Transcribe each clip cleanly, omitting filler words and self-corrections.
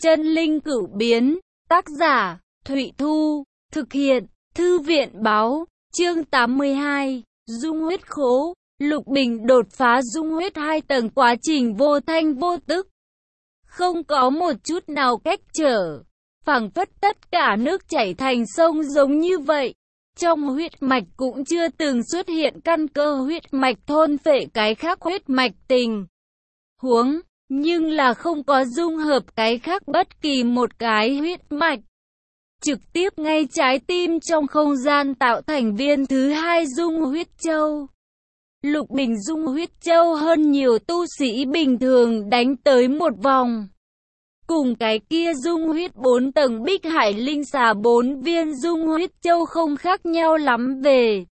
Chân linh cửu biến, tác giả, Thụy Thu, thực hiện, Thư viện báo, chương 82, dung huyết khố, Lục Bình đột phá dung huyết 2 tầng quá trình vô thanh vô tức. Không có một chút nào cách trở, phảng phất tất cả nước chảy thành sông giống như vậy. Trong huyết mạch cũng chưa từng xuất hiện căn cơ huyết mạch thôn phệ cái khác huyết mạch tình huống, nhưng là không có dung hợp cái khác bất kỳ một cái huyết mạch. Trực tiếp ngay trái tim trong không gian tạo thành viên thứ hai dung huyết châu. Lục Bình dung huyết châu hơn nhiều tu sĩ bình thường đánh tới một vòng. Cùng cái kia dung huyết 4 tầng Bích Hải Linh Xà 4 viên dung huyết châu không khác nhau lắm về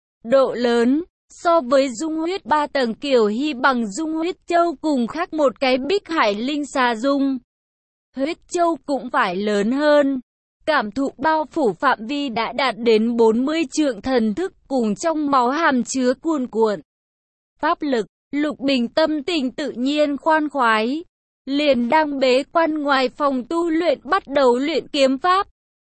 độ lớn. So với dung huyết 3 tầng Kiều Hy bằng dung huyết châu cùng khác một cái Bích Hải Linh Xà dung huyết châu cũng phải lớn hơn. Cảm thụ bao phủ phạm vi đã đạt đến 40 trượng, thần thức cùng trong máu hàm chứa cuồn cuộn pháp lực. Lục Bình tâm tình tự nhiên khoan khoái, liền đang bế quan ngoài phòng tu luyện bắt đầu luyện kiếm pháp.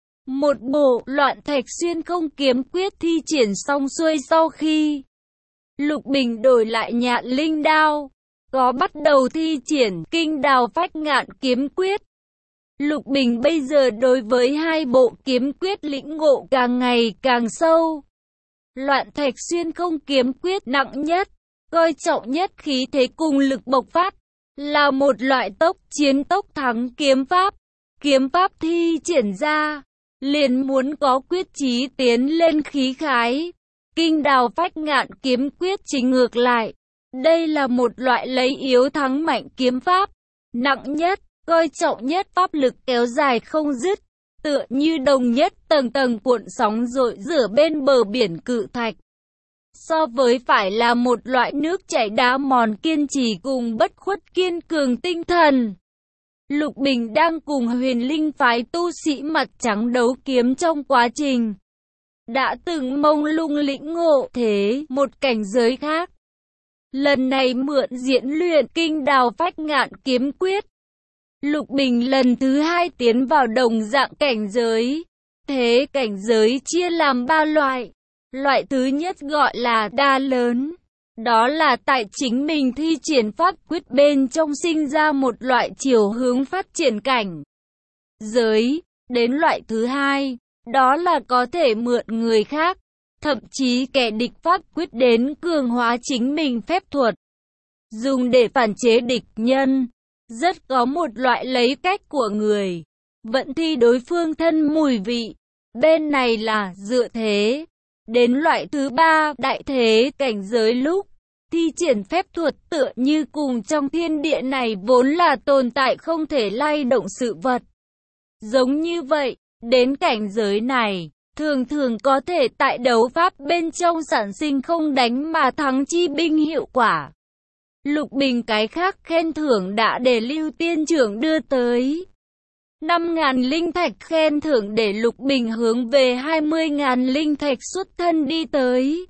Một bộ Loạn Thạch Xuyên Không kiếm quyết thi triển xong xuôi sau khi Lục Bình đổi lại Nhạn Linh đao, có bắt đầu thi triển Kinh Đào Phách Ngạn kiếm quyết. Lục Bình bây giờ đối với hai bộ kiếm quyết lĩnh ngộ càng ngày càng sâu. Loạn Thạch Xuyên Không kiếm quyết nặng nhất, coi trọng nhất khí thế cùng lực bộc phát, là một loại tốc chiến tốc thắng kiếm pháp. Kiếm pháp thi triển ra, liền muốn có quyết chí tiến lên khí khái. Kinh Đào Phách Ngạn kiếm quyết chính ngược lại. Đây là một loại lấy yếu thắng mạnh kiếm pháp, nặng nhất, coi trọng nhất, pháp lực kéo dài không dứt, tựa như đồng nhất tầng tầng cuộn sóng rội rửa bên bờ biển cự thạch. So với phải là một loại nước chảy đá mòn kiên trì cùng bất khuất kiên cường tinh thần. Lục Bình đang cùng Huyền Linh phái tu sĩ mặt trắng đấu kiếm trong quá trình, đã từng mông lung lĩnh ngộ thế một cảnh giới khác. Lần này mượn diễn luyện Kinh Đào Phách Ngạn kiếm quyết, Lục Bình lần thứ hai tiến vào đồng dạng cảnh giới. Thế cảnh giới chia làm 3 loại. Loại thứ nhất gọi là đa lớn. Đó là tại chính mình thi triển pháp quyết bên trong sinh ra một loại chiều hướng phát triển cảnh giới. Đến loại thứ hai, đó là có thể mượn người khác, thậm chí kẻ địch pháp quyết đến cường hóa chính mình phép thuật, dùng để phản chế địch nhân. Rất có một loại lấy cách của người, vận thi đối phương thân mùi vị. Bên này là dựa thế. Đến loại thứ ba, đại thế cảnh giới lúc thi triển phép thuật tựa như cùng trong thiên địa này vốn là tồn tại không thể lay động sự vật. Giống như vậy, đến cảnh giới này, thường thường có thể tại đấu pháp bên trong sản sinh không đánh mà thắng chi binh hiệu quả. Lục Bình cái khác khen thưởng đã để Lưu Tiên Trưởng đưa tới 5.000 linh thạch khen thưởng để Lục Bình hướng về 20.000 linh thạch xuất thân đi tới.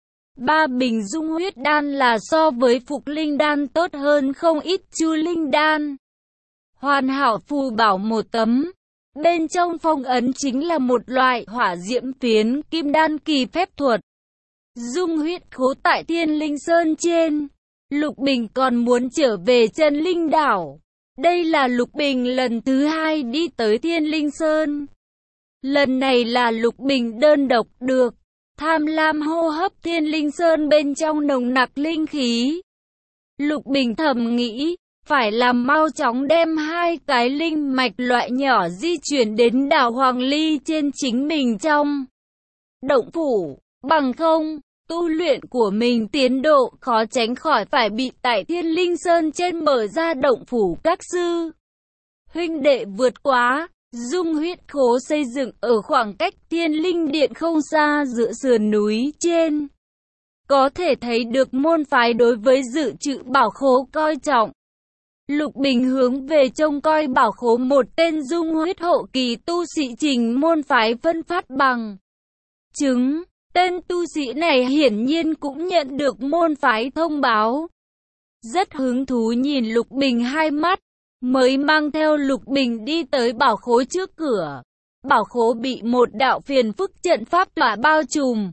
3 bình dung huyết đan là so với phục linh đan tốt hơn không ít. Chu linh đan, hoàn hảo phù bảo 1 tấm, bên trong phong ấn chính là một loại hỏa diễm phiến kim đan kỳ phép thuật. Dung huyết khố tại Thiên Linh Sơn trên. Lục Bình còn muốn trở về Chân Linh Đảo. Đây là Lục Bình lần thứ hai đi tới Thiên Linh Sơn. Lần này là Lục Bình đơn độc được tham lam hô hấp Thiên Linh Sơn bên trong nồng nặc linh khí. Lục Bình thầm nghĩ, phải làm mau chóng đem 2 cái linh mạch loại nhỏ di chuyển đến đảo Hoàng Ly trên chính mình trong động phủ, bằng không tu luyện của mình tiến độ khó tránh khỏi phải bị tại Thiên Linh Sơn trên mở ra động phủ các sư huynh đệ vượt quá. Dung huyết khố xây dựng ở khoảng cách Thiên Linh Điện không xa giữa sườn núi trên. Có thể thấy được môn phái đối với dự trữ bảo khố coi trọng. Lục Bình hướng về trông coi bảo khố một tên dung huyết hộ kỳ tu sĩ trình môn phái phân phát bằng chứng. Tên tu sĩ này hiển nhiên cũng nhận được môn phái thông báo. Rất hứng thú nhìn Lục Bình hai mắt, mới mang theo Lục Bình đi tới bảo khố trước cửa. Bảo khố bị một đạo phiền phức trận pháp tỏa bao trùm.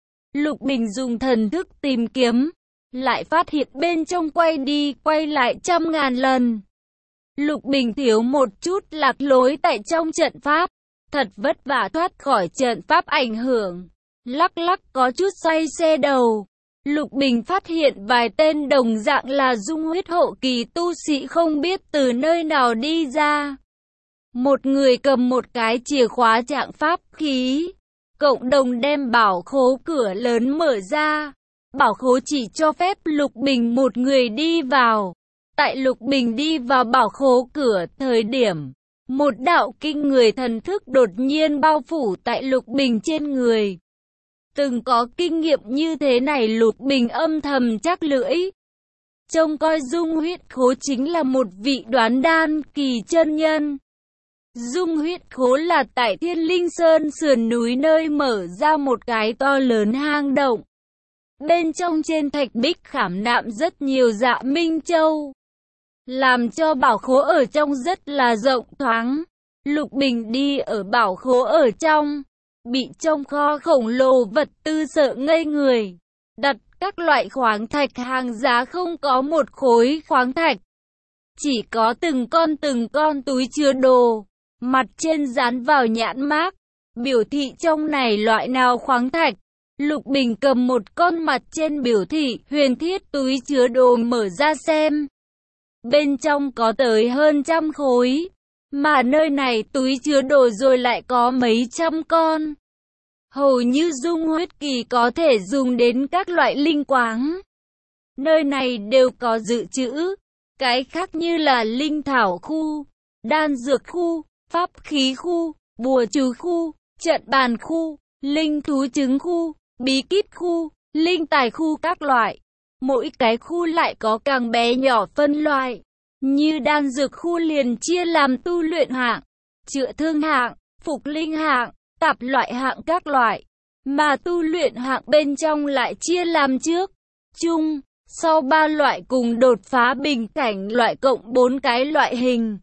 Lục Bình dùng thần thức tìm kiếm, lại phát hiện bên trong quay đi quay lại trăm ngàn lần. Lục Bình thiếu một chút lạc lối tại trong trận pháp, thật vất vả thoát khỏi trận pháp ảnh hưởng. Lắc lắc có chút xoay xe đầu. Lục Bình phát hiện vài tên đồng dạng là dung huyết hậu kỳ tu sĩ không biết từ nơi nào đi ra. Một người cầm một cái chìa khóa trạng pháp khí. Cộng đồng đem bảo khố cửa lớn mở ra. Bảo khố chỉ cho phép Lục Bình một người đi vào. Tại Lục Bình đi vào bảo khố cửa thời điểm, một đạo kinh người thần thức đột nhiên bao phủ tại Lục Bình trên người. Từng có kinh nghiệm như thế này Lục Bình âm thầm chắc lưỡi. Trông coi dung huyết khố chính là một vị đoán đan kỳ chân nhân. Dung huyết khố là tại Thiên Linh Sơn sườn núi nơi mở ra một cái to lớn hang động. Bên trong trên thạch bích khảm nạm rất nhiều dạ minh châu, làm cho bảo khố ở trong rất là rộng thoáng. Lục Bình đi ở bảo khố ở trong, bị trong kho khổng lồ vật tư sợ ngây người. Đặt các loại khoáng thạch hàng giá không có một khối khoáng thạch, chỉ có từng con túi chứa đồ, mặt trên dán vào nhãn mác, biểu thị trong này loại nào khoáng thạch. Lục Bình cầm một con mặt trên biểu thị huyền thiết túi chứa đồ mở ra xem. Bên trong có tới hơn trăm khối, mà nơi này túi chứa đồ rồi lại có mấy trăm con. Hầu như dung huyết kỳ có thể dùng đến các loại linh quáng. Nơi này đều có dự trữ, cái khác như là linh thảo khu, đan dược khu, pháp khí khu, bùa chú khu, trận bàn khu, linh thú trứng khu, bí kíp khu, linh tài khu các loại. Mỗi cái khu lại có càng bé nhỏ phân loại. Như đan dược khu liền chia làm tu luyện hạng, chữa thương hạng, phục linh hạng, tạp loại hạng các loại. Mà tu luyện hạng bên trong lại chia làm trước, trung, sau 3 loại cùng đột phá bình cảnh loại cộng 4 cái loại hình.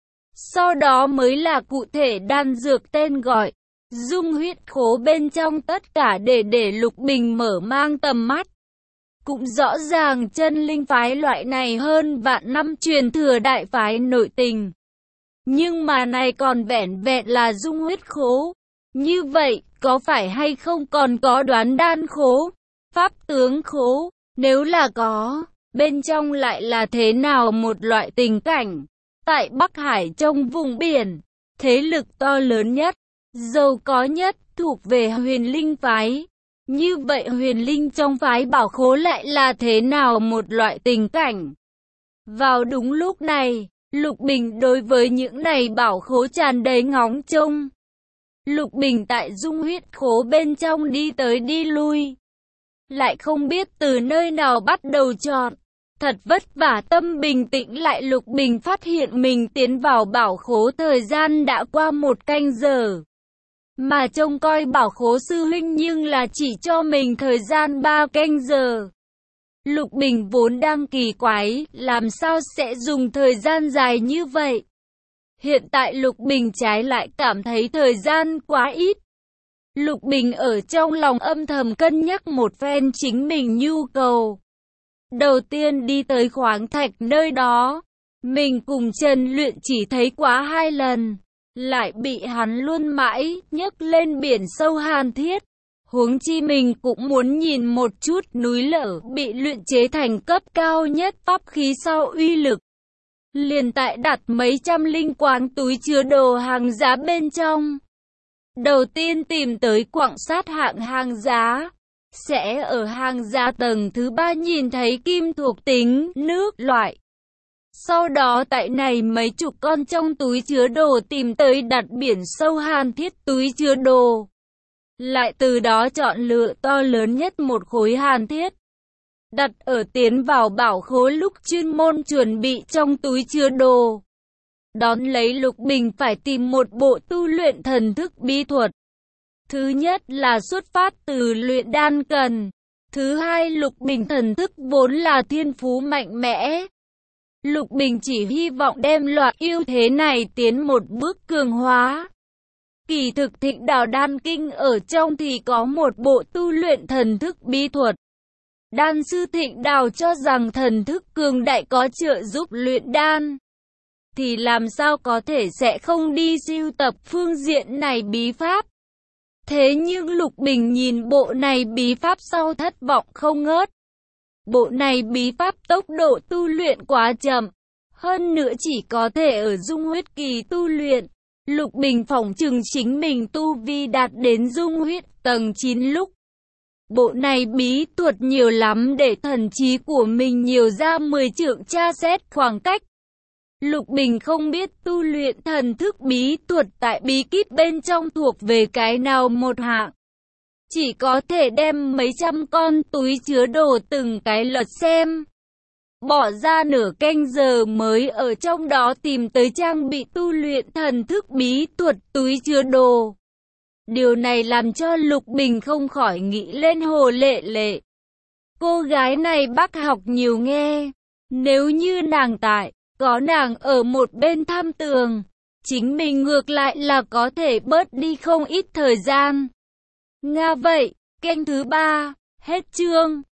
Sau đó mới là cụ thể đan dược tên gọi. Dung huyết khố bên trong tất cả để Lục Bình mở mang tầm mắt. Cũng rõ ràng chân linh phái loại này hơn vạn năm truyền thừa đại phái nội tình. Nhưng mà này còn vẻn vẹn là dung huyết khố. Như vậy, có phải hay không còn có đoán đan khố, pháp tướng khố? Nếu là có, bên trong lại là thế nào một loại tình cảnh? Tại Bắc Hải trong vùng biển, thế lực to lớn nhất, giàu có nhất, thuộc về huyền linh phái. Như vậy huyền linh trong phái bảo khố lại là thế nào một loại tình cảnh? Vào đúng lúc này, Lục Bình đối với những này bảo khố tràn đầy ngóng trông. Lục Bình tại dung huyết khố bên trong đi tới đi lui, lại không biết từ nơi nào bắt đầu chọn. Thật vất vả tâm bình tĩnh lại Lục Bình phát hiện mình tiến vào bảo khố thời gian đã qua 1 canh giờ. Mà trông coi bảo khố sư huynh nhưng là chỉ cho mình thời gian 3 canh giờ. Lục Bình vốn đang kỳ quái, làm sao sẽ dùng thời gian dài như vậy? Hiện tại Lục Bình trái lại cảm thấy thời gian quá ít. Lục Bình ở trong lòng âm thầm cân nhắc một phen chính mình nhu cầu. Đầu tiên đi tới khoáng thạch nơi đó, mình cùng Trần Luyện chỉ thấy quá 2 lần, lại bị hắn luôn mãi nhấc lên biển sâu hàn thiết. Huống chi mình cũng muốn nhìn một chút núi lở bị luyện chế thành cấp cao nhất pháp khí sau uy lực. Liền tại đặt mấy trăm linh quán túi chứa đồ hàng giá bên trong. Đầu tiên tìm tới quặng sát hạng hàng giá. Sẽ ở hàng giá tầng thứ 3 nhìn thấy kim thuộc tính, nước, loại. Sau đó tại này mấy chục con trong túi chứa đồ tìm tới đặt biển sâu hàn thiết túi chứa đồ. Lại từ đó chọn lựa to lớn nhất một khối hàn thiết. Đặt ở tiến vào bảo khố lúc chuyên môn chuẩn bị trong túi chứa đồ. Đón lấy Lục Bình phải tìm một bộ tu luyện thần thức bí thuật. Thứ nhất là xuất phát từ luyện đan cần. Thứ hai Lục Bình thần thức vốn là thiên phú mạnh mẽ. Lục Bình chỉ hy vọng đem loạt ưu thế này tiến một bước cường hóa. Kỳ thực Thịnh Đào Đan Kinh ở trong thì có một bộ tu luyện thần thức bí thuật. Đan sư Thịnh Đào cho rằng thần thức cường đại có trợ giúp luyện đan, thì làm sao có thể sẽ không đi sưu tập phương diện này bí pháp. Thế nhưng Lục Bình nhìn bộ này bí pháp sau thất vọng không ngớt. Bộ này bí pháp tốc độ tu luyện quá chậm, hơn nữa chỉ có thể ở dung huyết kỳ tu luyện. Lục Bình phỏng chừng chính mình tu vi đạt đến dung huyết tầng 9 lúc. Bộ này bí thuật nhiều lắm để thần trí của mình nhiều ra 10 trượng tra xét khoảng cách. Lục Bình không biết tu luyện thần thức bí thuật tại bí kíp bên trong thuộc về cái nào một hạng. Chỉ có thể đem mấy trăm con túi chứa đồ từng cái lật xem. Bỏ ra nửa canh giờ mới ở trong đó tìm tới trang bị tu luyện thần thức bí thuật túi chứa đồ. Điều này làm cho Lục Bình không khỏi nghĩ lên Hồ Lệ Lệ. Cô gái này bác học nhiều nghe. Nếu như nàng tại, có nàng ở một bên thăm tường, chính mình ngược lại là có thể bớt đi không ít thời gian. Nga vậy, kênh thứ 3, hết chương.